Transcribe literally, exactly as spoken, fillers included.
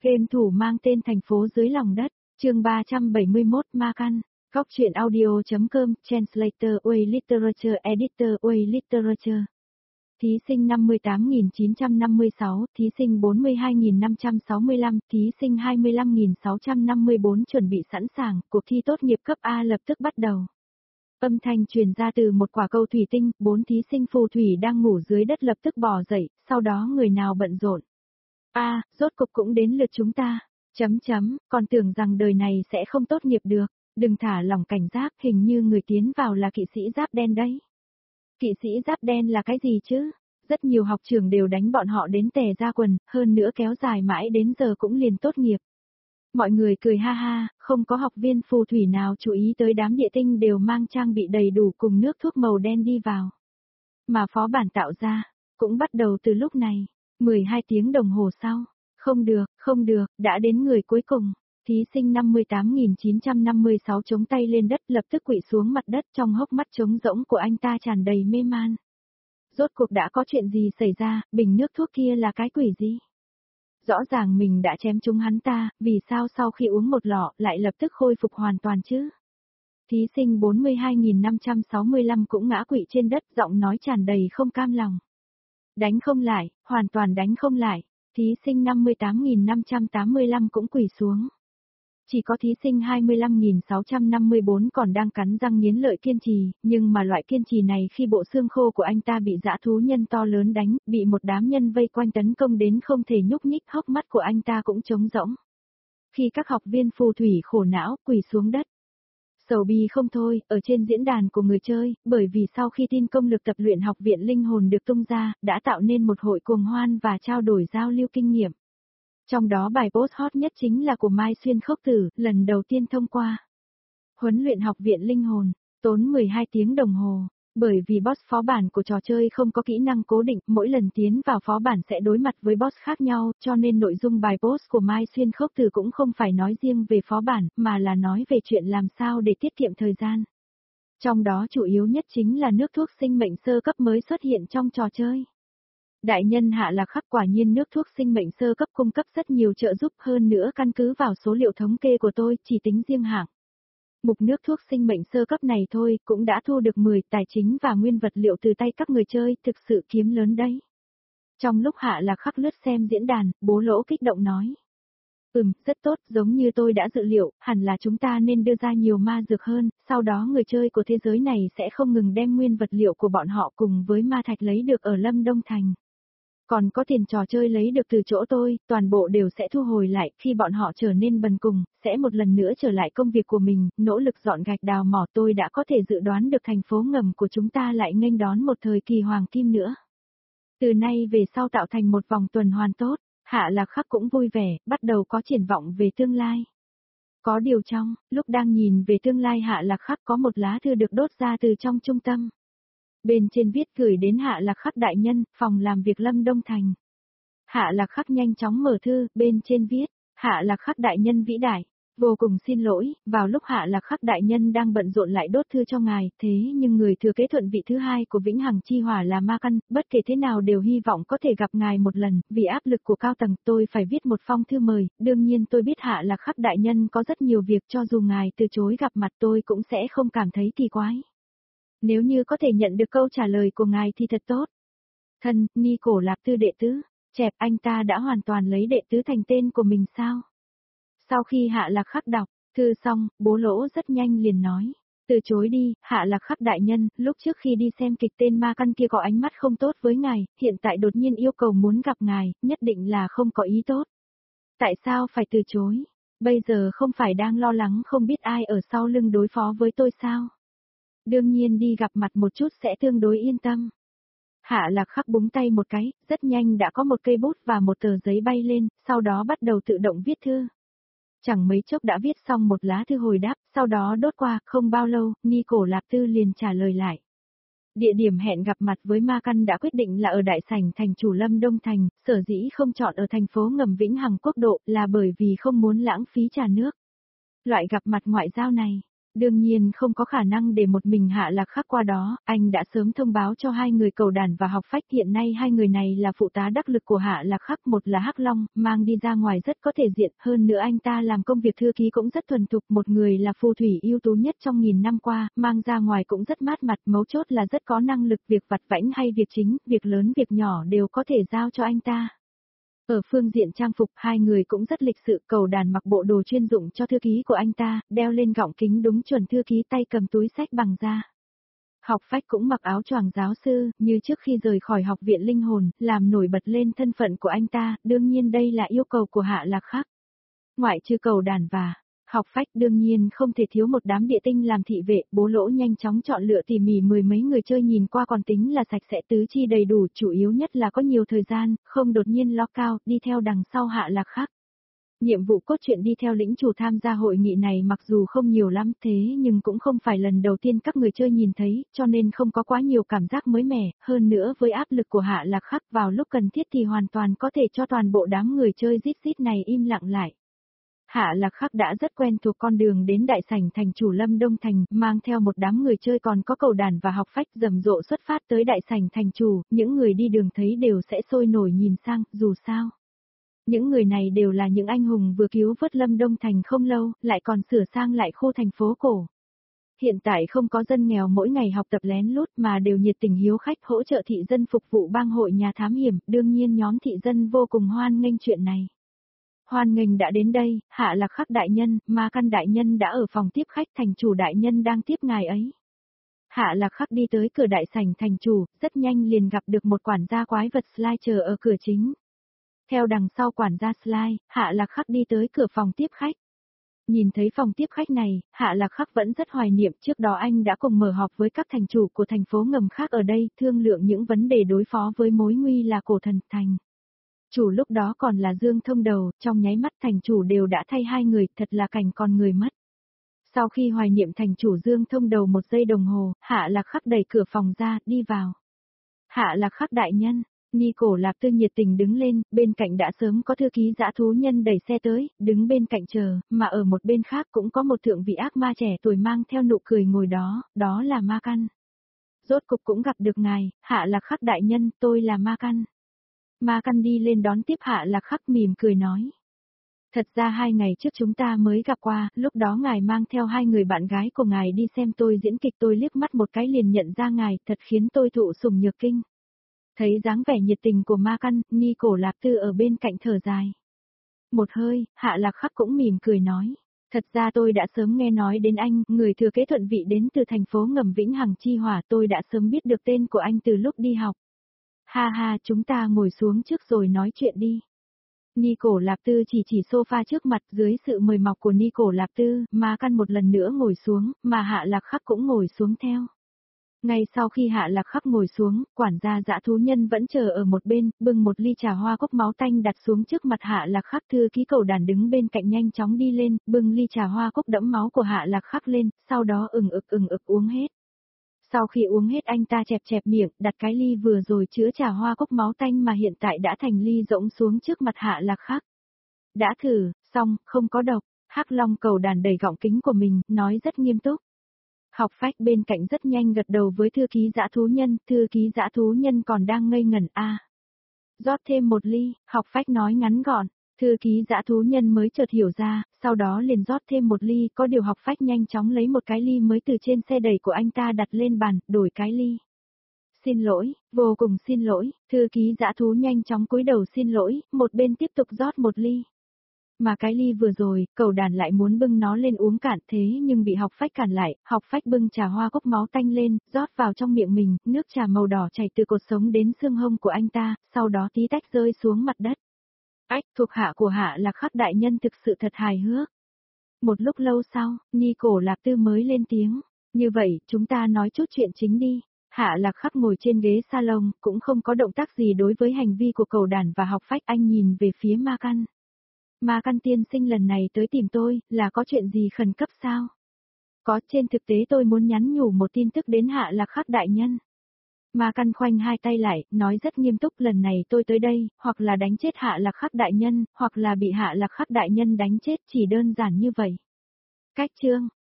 Game thủ mang tên Thành phố dưới lòng đất, chương ba trăm bảy mươi mốt Ma Căn, Góc truyện audio.com, Translator Way Literature Editor Way Literature. Thí sinh năm mươi tám nghìn chín trăm năm mươi sáu, thí sinh bốn mươi hai nghìn năm trăm sáu mươi lăm, thí sinh hai mươi lăm nghìn sáu trăm năm mươi bốn chuẩn bị sẵn sàng, cuộc thi tốt nghiệp cấp A lập tức bắt đầu. Âm thanh truyền ra từ một quả cầu thủy tinh, bốn thí sinh phù thủy đang ngủ dưới đất lập tức bò dậy, sau đó người nào bận rộn. A, à, rốt cục cũng đến lượt chúng ta. Chấm chấm, còn tưởng rằng đời này sẽ không tốt nghiệp được, đừng thả lỏng cảnh giác, hình như người tiến vào là kỵ sĩ giáp đen đấy. Kỵ sĩ giáp đen là cái gì chứ? Rất nhiều học trường đều đánh bọn họ đến tè ra quần, hơn nữa kéo dài mãi đến giờ cũng liền tốt nghiệp. Mọi người cười ha ha, không có học viên phù thủy nào chú ý tới đám địa tinh đều mang trang bị đầy đủ cùng nước thuốc màu đen đi vào. Mà phó bản tạo ra, cũng bắt đầu từ lúc này, mười hai tiếng đồng hồ sau. Không được, không được, đã đến người cuối cùng. Thí sinh năm mươi tám nghìn chín trăm năm mươi sáu chống tay lên đất lập tức quỵ xuống mặt đất, trong hốc mắt trống rỗng của anh ta tràn đầy mê man. Rốt cuộc đã có chuyện gì xảy ra, bình nước thuốc kia là cái quỷ gì? Rõ ràng mình đã chém trúng hắn ta, vì sao sau khi uống một lọ lại lập tức khôi phục hoàn toàn chứ? Thí sinh bốn mươi hai nghìn năm trăm sáu mươi lăm cũng ngã quỵ trên đất, giọng nói tràn đầy không cam lòng. Đánh không lại, hoàn toàn đánh không lại. Thí sinh năm mươi tám nghìn năm trăm tám mươi lăm cũng quỳ xuống. Chỉ có thí sinh hai mươi lăm nghìn sáu trăm năm mươi bốn còn đang cắn răng nghiến lợi kiên trì, nhưng mà loại kiên trì này khi bộ xương khô của anh ta bị dã thú nhân to lớn đánh, bị một đám nhân vây quanh tấn công đến không thể nhúc nhích, hốc mắt của anh ta cũng trống rỗng. Khi các học viên phù thủy khổ não quỳ xuống đất. Sầu bi không thôi, ở trên diễn đàn của người chơi, bởi vì sau khi tin công lực tập luyện học viện linh hồn được tung ra, đã tạo nên một hội cuồng hoan và trao đổi giao lưu kinh nghiệm. Trong đó bài post hot nhất chính là của Mai Xuyên Khốc Tử, lần đầu tiên thông qua. Huấn luyện học viện linh hồn, tốn mười hai tiếng đồng hồ. Bởi vì boss phó bản của trò chơi không có kỹ năng cố định, mỗi lần tiến vào phó bản sẽ đối mặt với boss khác nhau, cho nên nội dung bài post của Mai Xuyên Khốc Tử cũng không phải nói riêng về phó bản, mà là nói về chuyện làm sao để tiết kiệm thời gian. Trong đó chủ yếu nhất chính là nước thuốc sinh mệnh sơ cấp mới xuất hiện trong trò chơi. Đại nhân Hạ Lạc Khắc, quả nhiên nước thuốc sinh mệnh sơ cấp cung cấp rất nhiều trợ giúp, hơn nữa căn cứ vào số liệu thống kê của tôi, chỉ tính riêng hạng mục nước thuốc sinh mệnh sơ cấp này thôi, cũng đã thu được mười tài chính và nguyên vật liệu từ tay các người chơi, thực sự kiếm lớn đấy. Trong lúc Hạ Lạc Khắc lướt xem diễn đàn, Bố Lỗ kích động nói. Ừm, rất tốt, giống như tôi đã dự liệu, hẳn là chúng ta nên đưa ra nhiều ma dược hơn, sau đó người chơi của thế giới này sẽ không ngừng đem nguyên vật liệu của bọn họ cùng với ma thạch lấy được ở Lâm Đông Thành. Còn có tiền trò chơi lấy được từ chỗ tôi, toàn bộ đều sẽ thu hồi lại, khi bọn họ trở nên bần cùng, sẽ một lần nữa trở lại công việc của mình, nỗ lực dọn gạch đào mỏ. Tôi đã có thể dự đoán được thành phố ngầm của chúng ta lại nghênh đón một thời kỳ hoàng kim nữa. Từ nay về sau tạo thành một vòng tuần hoàn tốt, Hạ Lạc Khắc cũng vui vẻ, bắt đầu có triển vọng về tương lai. Có điều trong, lúc đang nhìn về tương lai Hạ Lạc Khắc có một lá thư được đốt ra từ trong trung tâm. Bên trên viết gửi đến Hạ Lạc Khắc đại nhân, phòng làm việc Lâm Đông Thành. Hạ Lạc Khắc nhanh chóng mở thư, bên trên viết, Hạ Lạc Khắc đại nhân vĩ đại, vô cùng xin lỗi, vào lúc Hạ Lạc Khắc đại nhân đang bận rộn lại đốt thư cho ngài, thế nhưng người thừa kế thuận vị thứ hai của Vĩnh Hằng Chi Hỏa là Ma Căn, bất kể thế nào đều hy vọng có thể gặp ngài một lần, vì áp lực của cao tầng tôi phải viết một phong thư mời, đương nhiên tôi biết Hạ Lạc Khắc đại nhân có rất nhiều việc, cho dù ngài từ chối gặp mặt tôi cũng sẽ không cảm thấy kỳ quái. Nếu như có thể nhận được câu trả lời của ngài thì thật tốt. Thân, Ni Cổ Lạp Tư đệ tứ, chẹp, anh ta đã hoàn toàn lấy đệ tứ thành tên của mình sao? Sau khi Hạ Lạc Khắc đọc thư xong, Bố Lỗ rất nhanh liền nói, từ chối đi, Hạ Lạc Khắc đại nhân, lúc trước khi đi xem kịch tên Ma Căn kia có ánh mắt không tốt với ngài, hiện tại đột nhiên yêu cầu muốn gặp ngài, nhất định là không có ý tốt. Tại sao phải từ chối? Bây giờ không phải đang lo lắng không biết ai ở sau lưng đối phó với tôi sao? Đương nhiên đi gặp mặt một chút sẽ tương đối yên tâm. Hạ Lạc Khắc búng tay một cái, rất nhanh đã có một cây bút và một tờ giấy bay lên, sau đó bắt đầu tự động viết thư. Chẳng mấy chốc đã viết xong một lá thư hồi đáp, sau đó đốt qua, không bao lâu, Ni Cổ Lạp Tư liền trả lời lại. Địa điểm hẹn gặp mặt với Ma Căn đã quyết định là ở đại sảnh thành chủ Lâm Đông Thành, sở dĩ không chọn ở thành phố ngầm Vĩnh Hằng Quốc độ là bởi vì không muốn lãng phí trà nước. Loại gặp mặt ngoại giao này, Đương nhiên không có khả năng để một mình Hạ Lạc Khắc qua đó, anh đã sớm thông báo cho hai người Cầu Đàn và Học Phách, hiện nay hai người này là phụ tá đắc lực của Hạ Lạc Khắc, một là Hắc Long, mang đi ra ngoài rất có thể diện, hơn nữa anh ta làm công việc thư ký cũng rất thuần thục, một người là phù thủy ưu tú nhất trong nghìn năm qua, mang ra ngoài cũng rất mát mặt, mấu chốt là rất có năng lực, việc vặt vãnh hay việc chính, việc lớn việc nhỏ đều có thể giao cho anh ta. Ở phương diện trang phục, hai người cũng rất lịch sự, Cầu Đàn mặc bộ đồ chuyên dụng cho thư ký của anh ta, đeo lên gọng kính đúng chuẩn thư ký, tay cầm túi sách bằng da. Học Phách cũng mặc áo choàng giáo sư, như trước khi rời khỏi học viện linh hồn, làm nổi bật lên thân phận của anh ta, đương nhiên đây là yêu cầu của Hạ Lạc Khắc. Ngoại trừ Cầu Đàn và Học Phách, đương nhiên không thể thiếu một đám địa tinh làm thị vệ, Bố Lỗ nhanh chóng chọn lựa tỉ mỉ mười mấy người chơi, nhìn qua còn tính là sạch sẽ, tứ chi đầy đủ, chủ yếu nhất là có nhiều thời gian, không đột nhiên lo cao, đi theo đằng sau Hạ Lạc Khắc. Nhiệm vụ cốt truyện đi theo lĩnh chủ tham gia hội nghị này mặc dù không nhiều lắm thế nhưng cũng không phải lần đầu tiên các người chơi nhìn thấy, cho nên không có quá nhiều cảm giác mới mẻ, hơn nữa với áp lực của Hạ Lạc Khắc vào lúc cần thiết thì hoàn toàn có thể cho toàn bộ đám người chơi rít rít này im lặng lại. Hạ Lạc Khắc đã rất quen thuộc con đường đến đại sảnh thành chủ Lâm Đông Thành, mang theo một đám người chơi còn có Cầu Đàn và Học Phách rầm rộ xuất phát tới đại sảnh thành chủ, những người đi đường thấy đều sẽ sôi nổi nhìn sang, dù sao. Những người này đều là những anh hùng vừa cứu vớt Lâm Đông Thành không lâu, lại còn sửa sang lại khu thành phố cổ. Hiện tại không có dân nghèo mỗi ngày học tập lén lút mà đều nhiệt tình hiếu khách hỗ trợ thị dân phục vụ bang hội nhà thám hiểm, đương nhiên nhóm thị dân vô cùng hoan nghênh chuyện này. Hoan nghênh đã đến đây, Hạ Lạc Khắc đại nhân, Ma Căn đại nhân đã ở phòng tiếp khách, thành chủ đại nhân đang tiếp ngài ấy. Hạ Lạc Khắc đi tới cửa đại sảnh thành chủ, rất nhanh liền gặp được một quản gia quái vật Sly chờ ở cửa chính. Theo đằng sau quản gia Sly, Hạ Lạc Khắc đi tới cửa phòng tiếp khách. Nhìn thấy phòng tiếp khách này, Hạ Lạc Khắc vẫn rất hoài niệm, trước đó anh đã cùng mở họp với các thành chủ của thành phố ngầm khác ở đây, thương lượng những vấn đề đối phó với mối nguy là cổ thần thành. Chủ lúc đó còn là Dương Thông Đầu, trong nháy mắt thành chủ đều đã thay hai người, thật là cảnh còn người mất. Sau khi hoài niệm thành chủ Dương Thông Đầu một giây đồng hồ, Hạ Lạc Khắc đẩy cửa phòng ra, đi vào. Hạ Lạc Khắc đại nhân, Nico Lạp Tư nhiệt tình đứng lên, bên cạnh đã sớm có thư ký dã thú nhân đẩy xe tới, đứng bên cạnh chờ, mà ở một bên khác cũng có một thượng vị ác ma trẻ tuổi mang theo nụ cười ngồi đó, đó là Ma Căn. Rốt cục cũng gặp được ngài, Hạ Lạc Khắc đại nhân, tôi là Ma Căn. Ma Căn đi lên đón tiếp Hạ Lạc Khắc mỉm cười nói. Thật ra hai ngày trước chúng ta mới gặp qua, lúc đó ngài mang theo hai người bạn gái của ngài đi xem tôi diễn kịch, tôi liếc mắt một cái liền nhận ra ngài, thật khiến tôi thụ sủng nhược kinh. Thấy dáng vẻ nhiệt tình của Ma Căn, Nico Lạp Tư ở bên cạnh thở dài. Một hơi, Hạ Lạc Khắc cũng mỉm cười nói. Thật ra tôi đã sớm nghe nói đến anh, người thừa kế thuận vị đến từ thành phố ngầm Vĩnh Hằng Chi Hỏa, tôi đã sớm biết được tên của anh từ lúc đi học. Ha ha, chúng ta ngồi xuống trước rồi nói chuyện đi. Nico Lạp Tư chỉ chỉ sofa trước mặt, dưới sự mời mọc của Nico Lạp Tư, Ma Căn một lần nữa ngồi xuống, mà Hạ Lạc Khắc cũng ngồi xuống theo. Ngay sau khi Hạ Lạc Khắc ngồi xuống, quản gia dã thú nhân vẫn chờ ở một bên, bưng một ly trà hoa cốc máu tanh đặt xuống trước mặt Hạ Lạc Khắc, thư ký Cầu Đàn đứng bên cạnh nhanh chóng đi lên, bưng ly trà hoa cốc đẫm máu của Hạ Lạc Khắc lên, sau đó ừng ực ừng ực uống hết. Sau khi uống hết anh ta chẹp chẹp miệng, đặt cái ly vừa rồi chứa trà hoa cốc máu tanh mà hiện tại đã thành ly rỗng xuống trước mặt Hạ Lạc Khắc. Đã thử, xong, không có độc, Hắc Long Cầu Đàn đẩy gọng kính của mình, nói rất nghiêm túc. Học Phách bên cạnh rất nhanh gật đầu với thư ký dã thú nhân, thư ký dã thú nhân còn đang ngây ngẩn a. À. Rót thêm một ly, Học Phách nói ngắn gọn, thư ký dã thú nhân mới chợt hiểu ra, sau đó liền rót thêm một ly, có điều Học Phách nhanh chóng lấy một cái ly mới từ trên xe đẩy của anh ta đặt lên bàn, đổi cái ly. Xin lỗi, vô cùng xin lỗi, thư ký dã thú nhanh chóng cúi đầu xin lỗi, một bên tiếp tục rót một ly. Mà cái ly vừa rồi, Cầu Đàn lại muốn bưng nó lên uống cạn thế nhưng bị Học Phách cản lại, Học Phách bưng trà hoa cốc máu tanh lên, rót vào trong miệng mình, nước trà màu đỏ chảy từ cột sống đến xương hông của anh ta, sau đó tí tách rơi xuống mặt đất. Ách, thuộc hạ của Hạ Lạc Khắc đại nhân thực sự thật hài hước. Một lúc lâu sau, Nico Lạp Tư mới lên tiếng, như vậy, chúng ta nói chút chuyện chính đi. Hạ Lạc Khắc ngồi trên ghế salon, cũng không có động tác gì đối với hành vi của Cầu Đàn và Học Phách, anh nhìn về phía Ma Căn. Ma Căn tiên sinh lần này tới tìm tôi, là có chuyện gì khẩn cấp sao? Có, trên thực tế tôi muốn nhắn nhủ một tin tức đến Hạ Lạc Khắc đại nhân. Ma Căn khoanh hai tay lại, nói rất nghiêm túc, lần này tôi tới đây, hoặc là đánh chết Hạ Lạc Khắc đại nhân, hoặc là bị Hạ Lạc Khắc đại nhân đánh chết, chỉ đơn giản như vậy. Cách chương,